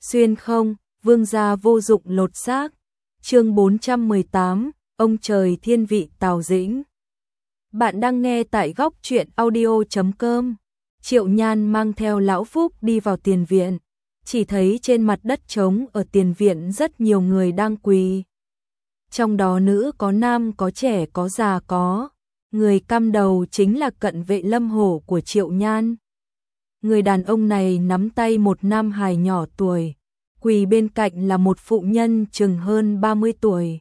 Xuyên không, vương gia vô dụng lột xác. Chương 418, ông trời thiên vị Tào Dĩnh. Bạn đang nghe tại góc truyện audio.com. Triệu Nhan mang theo Lão Phúc đi vào tiền viện, chỉ thấy trên mặt đất trống ở tiền viện rất nhiều người đang quỳ. Trong đó nữ có nam có trẻ có già có. Người cắm đầu chính là cận vệ Lâm Hổ của Triệu Nhan. Người đàn ông này nắm tay một nam hài nhỏ tuổi, quỳ bên cạnh là một phụ nhân chừng hơn 30 tuổi.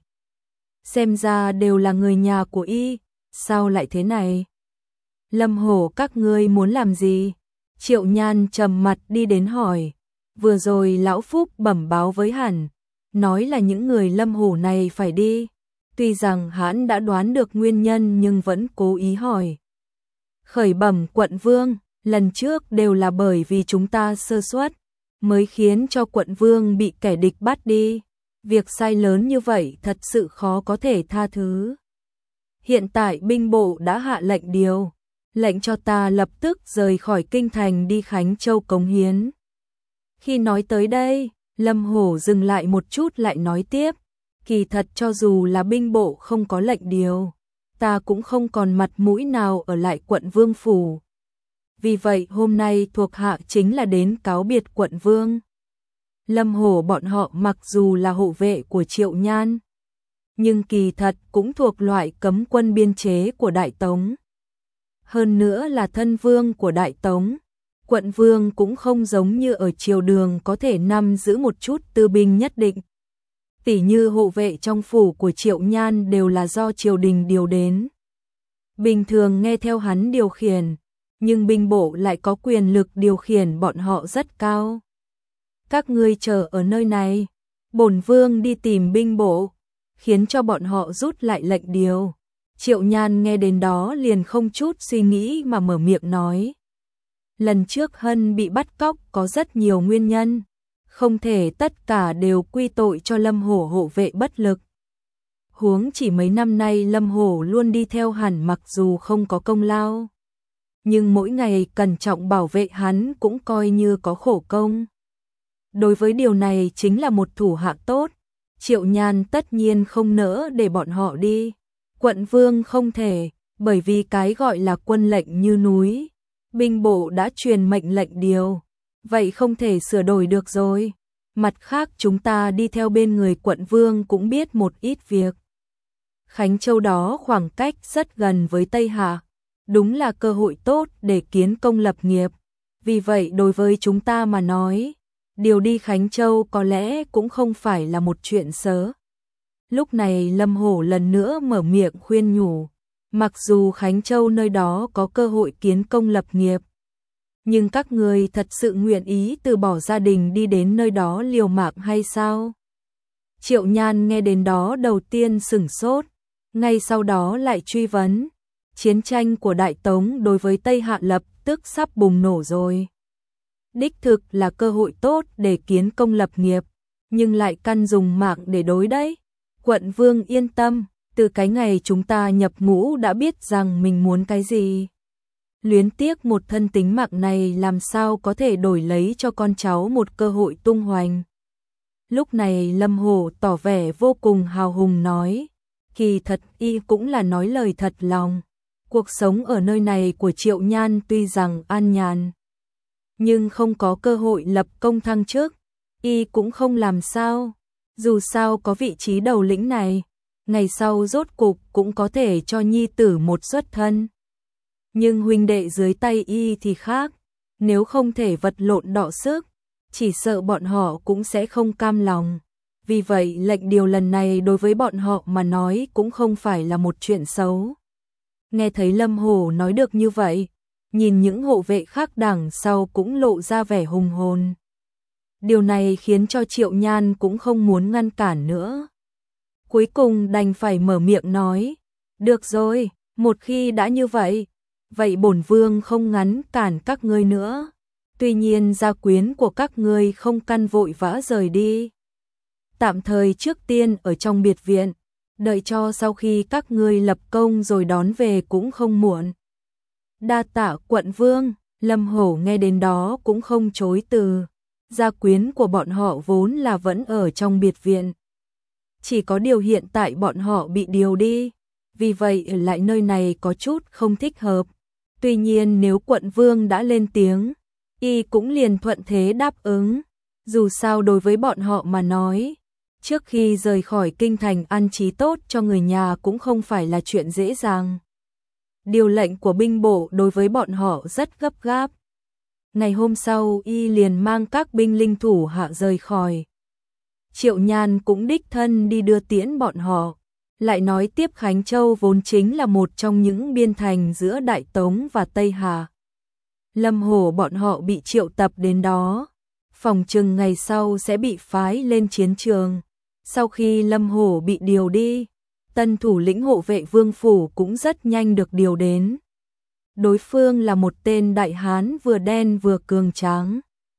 Xem ra đều là người nhà của y, sao lại thế này? Lâm Hổ, các ngươi muốn làm gì? Triệu Nhan trầm mặt đi đến hỏi. Vừa rồi Lão Phúc bẩm báo với hắn, nói là những người Lâm Hổ này phải đi. Tuy rằng hắn đã đoán được nguyên nhân nhưng vẫn cố ý hỏi. Khởi bẩm quận vương, lần trước đều là bởi vì chúng ta sơ suất, mới khiến cho quận vương bị kẻ địch bắt đi. Việc sai lớn như vậy thật sự khó có thể tha thứ. Hiện tại binh bộ đã hạ lệnh điều, lệnh cho ta lập tức rời khỏi kinh thành đi Khánh Châu cống hiến. Khi nói tới đây, Lâm Hổ dừng lại một chút lại nói tiếp. Kỳ thật cho dù là binh bộ không có lệnh điều, ta cũng không còn mặt mũi nào ở lại quận vương phủ. Vì vậy hôm nay thuộc hạ chính là đến cáo biệt quận vương. Lâm Hổ bọn họ mặc dù là hộ vệ của Triệu Nhan, nhưng kỳ thật cũng thuộc loại cấm quân biên chế của Đại Tống. Hơn nữa là thân vương của Đại Tống. Quận vương cũng không giống như ở triều đường có thể nắm giữ một chút tư binh nhất định. Tỉ như hộ vệ trong phủ của Triệu Nhan đều là do triều đình điều đến. Bình thường nghe theo hắn điều khiển, nhưng binh bộ lại có quyền lực điều khiển bọn họ rất cao. Các ngươi chờ ở nơi này, bổn vương đi tìm binh bộ, khiến cho bọn họ rút lại lệnh điều. Triệu Nhan nghe đến đó liền không chút suy nghĩ mà mở miệng nói. Lần trước Hân bị bắt cóc có rất nhiều nguyên nhân, không thể tất cả đều quy tội cho Lâm Hổ hộ vệ bất lực. Huống chỉ mấy năm nay Lâm Hổ luôn đi theo hắn mặc dù không có công lao, nhưng mỗi ngày cẩn trọng bảo vệ hắn cũng coi như có khổ công. Đối với điều này chính là một thủ hạ tốt, Triệu Nhan tất nhiên không nỡ để bọn họ đi. Quận vương không thể, bởi vì cái gọi là quân lệnh như núi, binh bộ đã truyền mệnh lệnh điều, vậy không thể sửa đổi được rồi. Mặt khác chúng ta đi theo bên người quận vương cũng biết một ít việc. Khánh Châu đó khoảng cách rất gần với Tây Hạ, đúng là cơ hội tốt để kiến công lập nghiệp. Vì vậy đối với chúng ta mà nói, điều đi Khánh Châu có lẽ cũng không phải là một chuyện sớ. Lúc này Lâm Hổ lần nữa mở miệng khuyên nhủ. Mặc dù Khánh Châu nơi đó có cơ hội kiến công lập nghiệp, nhưng các người thật sự nguyện ý từ bỏ gia đình đi đến nơi đó liều mạng hay sao? Triệu Nhan nghe đến đó đầu tiên sửng sốt, ngay sau đó lại truy vấn. Chiến tranh của Đại Tống đối với Tây Hạ lập tức sắp bùng nổ rồi. Đích thực là cơ hội tốt để kiến công lập nghiệp, nhưng lại căn dùng mạng để đối đấy. Quận vương yên tâm, từ cái ngày chúng ta nhập ngũ đã biết rằng mình muốn cái gì. Luyến tiếc một thân tính mạng này làm sao có thể đổi lấy cho con cháu một cơ hội tung hoành. Lúc này Lâm Hổ tỏ vẻ vô cùng hào hùng nói. Kỳ thật y cũng là nói lời thật lòng. Cuộc sống ở nơi này của Triệu Nhan tuy rằng an nhàn, nhưng không có cơ hội lập công thăng chức, y cũng không làm sao. Dù sao có vị trí đầu lĩnh này, ngày sau rốt cục cũng có thể cho nhi tử một xuất thân. Nhưng huynh đệ dưới tay y thì khác, nếu không thể vật lộn đọ sức, chỉ sợ bọn họ cũng sẽ không cam lòng. Vì vậy lệnh điều lần này đối với bọn họ mà nói cũng không phải là một chuyện xấu. Nghe thấy Lâm Hổ nói được như vậy, nhìn những hộ vệ khác đằng sau cũng lộ ra vẻ hùng hồn. Điều này khiến cho Triệu Nhan cũng không muốn ngăn cản nữa. Cuối cùng đành phải mở miệng nói. Được rồi, một khi đã như vậy, vậy bổn vương không ngăn cản các ngươi nữa. Tuy nhiên gia quyến của các ngươi không căn vội vã rời đi. Tạm thời trước tiên ở trong biệt viện, đợi cho sau khi các ngươi lập công rồi đón về cũng không muộn. Đa tạ quận vương. Lâm Hổ nghe đến đó cũng không chối từ. gia quyến của bọn họ vốn là vẫn ở trong biệt viện. Chỉ có điều hiện tại bọn họ bị điều đi, vì vậy ở lại nơi này có chút không thích hợp. Tuy nhiên nếu quận vương đã lên tiếng, y cũng liền thuận thế đáp ứng. Dù sao đối với bọn họ mà nói, trước khi rời khỏi kinh thành an trí tốt cho người nhà cũng không phải là chuyện dễ dàng. Điều lệnh của binh bộ đối với bọn họ rất gấp gáp. Ngày hôm sau y liền mang các binh linh thủ hạ rời khỏi. Triệu Nhan cũng đích thân đi đưa tiễn bọn họ. Lại nói tiếp Khánh Châu vốn chính là một trong những biên thành giữa Đại Tống và Tây Hà. Lâm Hổ bọn họ bị triệu tập đến đó, phòng chừng ngày sau sẽ bị phái lên chiến trường. Sau khi Lâm Hổ bị điều đi, tân thủ lĩnh hộ vệ Vương Phủ cũng rất nhanh được điều đến. Đối phương là một tên đại hán vừa đen vừa cường tráng.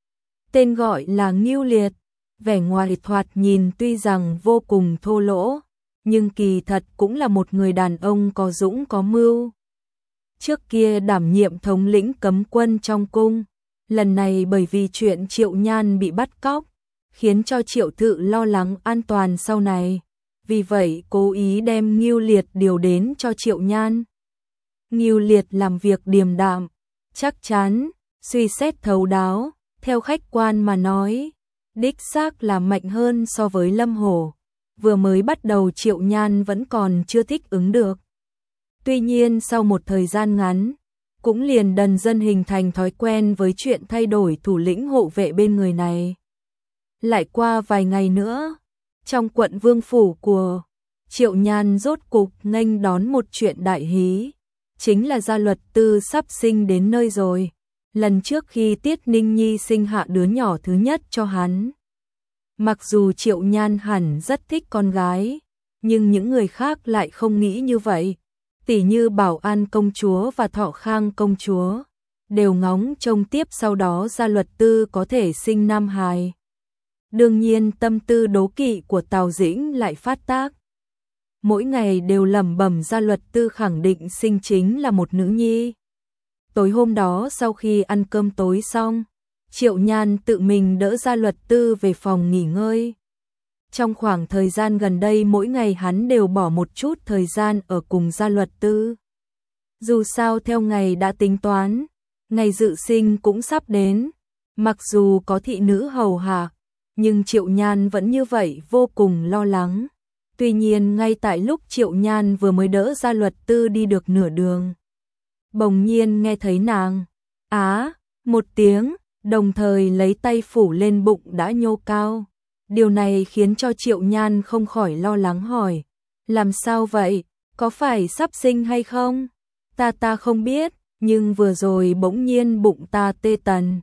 Tên gọi là Ngưu Liệt, vẻ ngoài thoạt nhìn tuy rằng vô cùng thô lỗ, nhưng kỳ thật cũng là một người đàn ông có dũng có mưu. Trước kia đảm nhiệm thống lĩnh cấm quân trong cung, lần này bởi vì chuyện Triệu Nhan bị bắt cóc, khiến cho Triệu Thự lo lắng an toàn sau này, vì vậy cố ý đem Ngưu Liệt điều đến cho Triệu Nhan. Ngưu Liệt làm việc điềm đạm, chắc chắn, suy xét thấu đáo, theo khách quan mà nói, đích xác là mạnh hơn so với Lâm Hổ. Vừa mới bắt đầu Triệu Nhan vẫn còn chưa thích ứng được. Tuy nhiên sau một thời gian ngắn, cũng liền dần dần hình thành thói quen với chuyện thay đổi thủ lĩnh hộ vệ bên người này. Lại qua vài ngày nữa, trong quận Vương Phủ của Triệu Nhan rốt cục nghênh đón một chuyện đại hí, chính là Gia Luật Tư sắp sinh đến nơi rồi. Lần trước khi Tiết Ninh Nhi sinh hạ đứa nhỏ thứ nhất cho hắn. Mặc dù Triệu Nhan hẳn rất thích con gái, nhưng những người khác lại không nghĩ như vậy. Tỷ như Bảo An công chúa và Thọ Khang công chúa, đều ngóng trông tiếp sau đó Gia Luật Tư có thể sinh nam hài. Đương nhiên tâm tư đố kỵ của Tào Dĩnh lại phát tác. Mỗi ngày đều lẩm bẩm Gia Luật Tư khẳng định sinh chính là một nữ nhi. Tối hôm đó sau khi ăn cơm tối xong, Triệu Nhan tự mình đỡ Gia Luật Tư về phòng nghỉ ngơi. Trong khoảng thời gian gần đây mỗi ngày hắn đều bỏ một chút thời gian ở cùng Gia Luật Tư. Dù sao theo ngày đã tính toán, ngày dự sinh cũng sắp đến. Mặc dù có thị nữ hầu hạ, nhưng Triệu Nhan vẫn như vậy vô cùng lo lắng. Tuy nhiên ngay tại lúc Triệu Nhan vừa mới đỡ Gia Luật Tư đi được nửa đường, bỗng nhiên nghe thấy nàng một tiếng, đồng thời lấy tay phủ lên bụng đã nhô cao. Điều này khiến cho Triệu Nhan không khỏi lo lắng hỏi, làm sao vậy, có phải sắp sinh hay không? Ta không biết, nhưng vừa rồi bỗng nhiên bụng ta tê tần.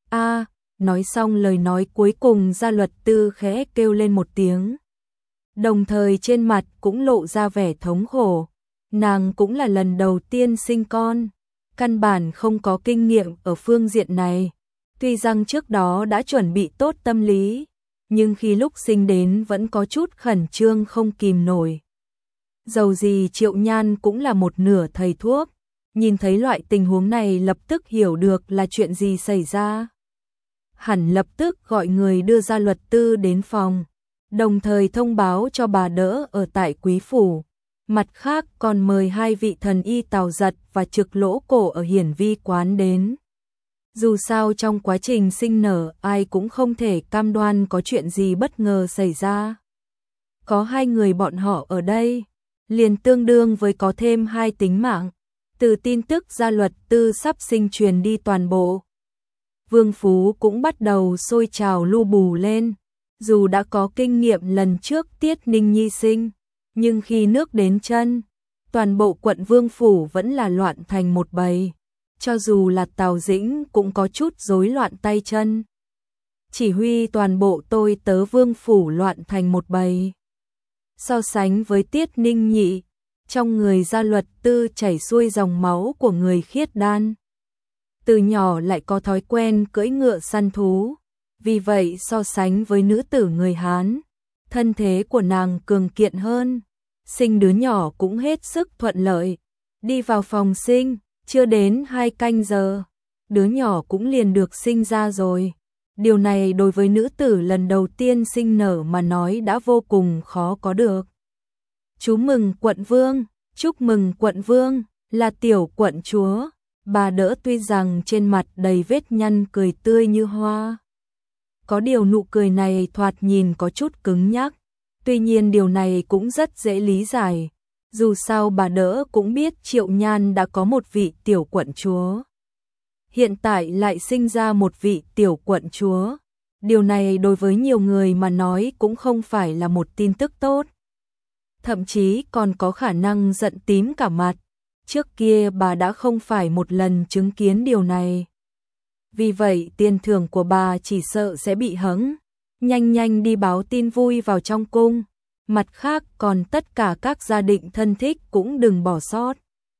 Nói xong lời nói cuối cùng Gia Luật Tư khẽ kêu lên một tiếng. Đồng thời trên mặt cũng lộ ra vẻ thống khổ. Nàng cũng là lần đầu tiên sinh con, căn bản không có kinh nghiệm ở phương diện này. Tuy rằng trước đó đã chuẩn bị tốt tâm lý, nhưng khi lúc sinh đến vẫn có chút khẩn trương không kìm nổi. Dầu gì Triệu Nhan cũng là một nửa thầy thuốc, nhìn thấy loại tình huống này lập tức hiểu được là chuyện gì xảy ra. Hẳn lập tức gọi người đưa Gia Luật Tư đến phòng, đồng thời thông báo cho bà đỡ ở tại Quý Phủ. Mặt khác còn mời hai vị thần y Tào Giật và Trực Lỗ Cổ ở Hiển Vi quán đến. Dù sao trong quá trình sinh nở ai cũng không thể cam đoan có chuyện gì bất ngờ xảy ra. Có hai người bọn họ ở đây, liền tương đương với có thêm hai tính mạng. Từ tin tức Gia Luật Tư sắp sinh truyền đi toàn bộ, Vương Phú cũng bắt đầu sôi trào lu bù lên. Dù đã có kinh nghiệm lần trước Tiết Ninh Nhi sinh, nhưng khi nước đến chân, toàn bộ quận Vương Phủ vẫn là loạn thành một bầy. Cho dù là Tào Dĩnh cũng có chút rối loạn tay chân. Chỉ huy toàn bộ tôi tớ Vương Phủ loạn thành một bầy. So sánh với Tiết Ninh Nhị, trong người Gia Luật Tư chảy xuôi dòng máu của người khiết đan. Từ nhỏ lại có thói quen cưỡi ngựa săn thú, vì vậy so sánh với nữ tử người Hán, thân thế của nàng cường kiện hơn, sinh đứa nhỏ cũng hết sức thuận lợi. Đi vào phòng sinh, chưa đến 2 canh giờ, đứa nhỏ cũng liền được sinh ra rồi. Điều này đối với nữ tử lần đầu tiên sinh nở mà nói đã vô cùng khó có được. Chú mừng quận vương, chúc mừng quận vương, là tiểu quận chúa. Bà đỡ tuy rằng trên mặt đầy vết nhăn cười tươi như hoa. Có điều nụ cười này thoạt nhìn có chút cứng nhắc. Tuy nhiên điều này cũng rất dễ lý giải. Dù sao bà đỡ cũng biết Triệu Nhan đã có một vị tiểu quận chúa. Hiện tại lại sinh ra một vị tiểu quận chúa. Điều này đối với nhiều người mà nói cũng không phải là một tin tức tốt. Thậm chí còn có khả năng giận tím cả mặt. Trước kia bà đã không phải một lần chứng kiến điều này. Vì vậy tiền thưởng của bà chỉ sợ sẽ bị hẫng. Nhanh nhanh đi báo tin vui vào trong cung. Mặt khác còn tất cả các gia đình thân thích cũng đừng bỏ sót.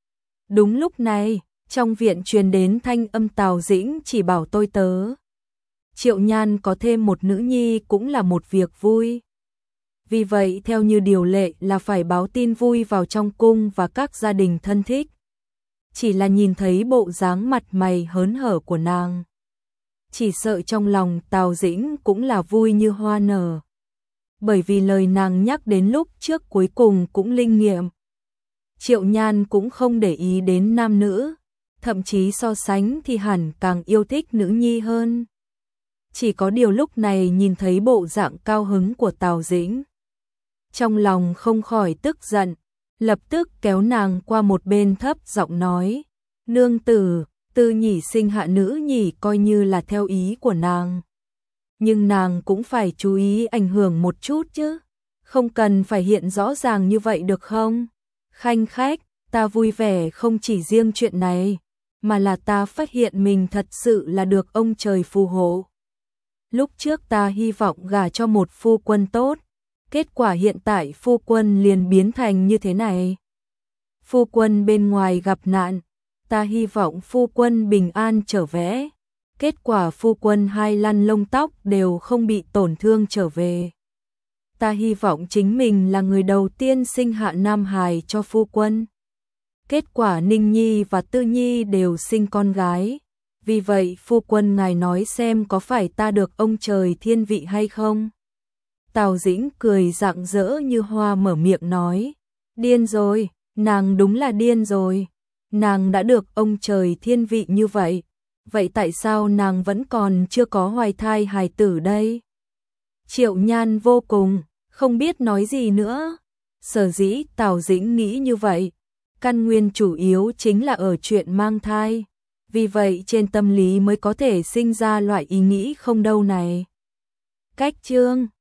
Đúng lúc này, trong viện truyền đến thanh âm Tào Dĩnh chỉ bảo tôi tớ. Triệu Nhan có thêm một nữ nhi cũng là một việc vui. Vì vậy theo như điều lệ là phải báo tin vui vào trong cung và các gia đình thân thích. Chỉ là nhìn thấy bộ dáng mặt mày hớn hở của nàng. Chỉ sợ trong lòng Tào Dĩnh cũng là vui như hoa nở. Bởi vì lời nàng nhắc đến lúc trước cuối cùng cũng linh nghiệm. Triệu Nhan cũng không để ý đến nam nữ, thậm chí so sánh thì hẳn càng yêu thích nữ nhi hơn. Chỉ có điều lúc này nhìn thấy bộ dạng cao hứng của Tào Dĩnh. Trong lòng không khỏi tức giận, lập tức kéo nàng qua một bên thấp giọng nói. Nương tử, Tư nhỉ sinh hạ nữ nhỉ coi như là theo ý của nàng. Nhưng nàng cũng phải chú ý ảnh hưởng một chút chứ. Không cần phải hiện rõ ràng như vậy được không? Khanh khách, ta vui vẻ không chỉ riêng chuyện này, mà là ta phát hiện mình thật sự là được ông trời phù hộ. Lúc trước ta hy vọng gả cho một phu quân tốt, kết quả hiện tại phu quân liền biến thành như thế này. Phu quân bên ngoài gặp nạn, ta hy vọng phu quân bình an trở về. Kết quả phu quân hai lăn lông tóc đều không bị tổn thương trở về. Ta hy vọng chính mình là người đầu tiên sinh hạ nam hài cho phu quân. Kết quả Ninh Nhi và Tư Nhi đều sinh con gái. Vì vậy phu quân ngài nói xem có phải ta được ông trời thiên vị hay không? Tào Dĩnh cười rạng rỡ như hoa mở miệng nói. Điên rồi, nàng đúng là điên rồi. Nàng đã được ông trời thiên vị như vậy. Vậy tại sao nàng vẫn còn chưa có hoài thai hài tử đây? Triệu Nhan vô cùng, không biết nói gì nữa. Sở dĩ Tào Dĩnh nghĩ như vậy, căn nguyên chủ yếu chính là ở chuyện mang thai. Vì vậy trên tâm lý mới có thể sinh ra loại ý nghĩ không đâu này. Cách chương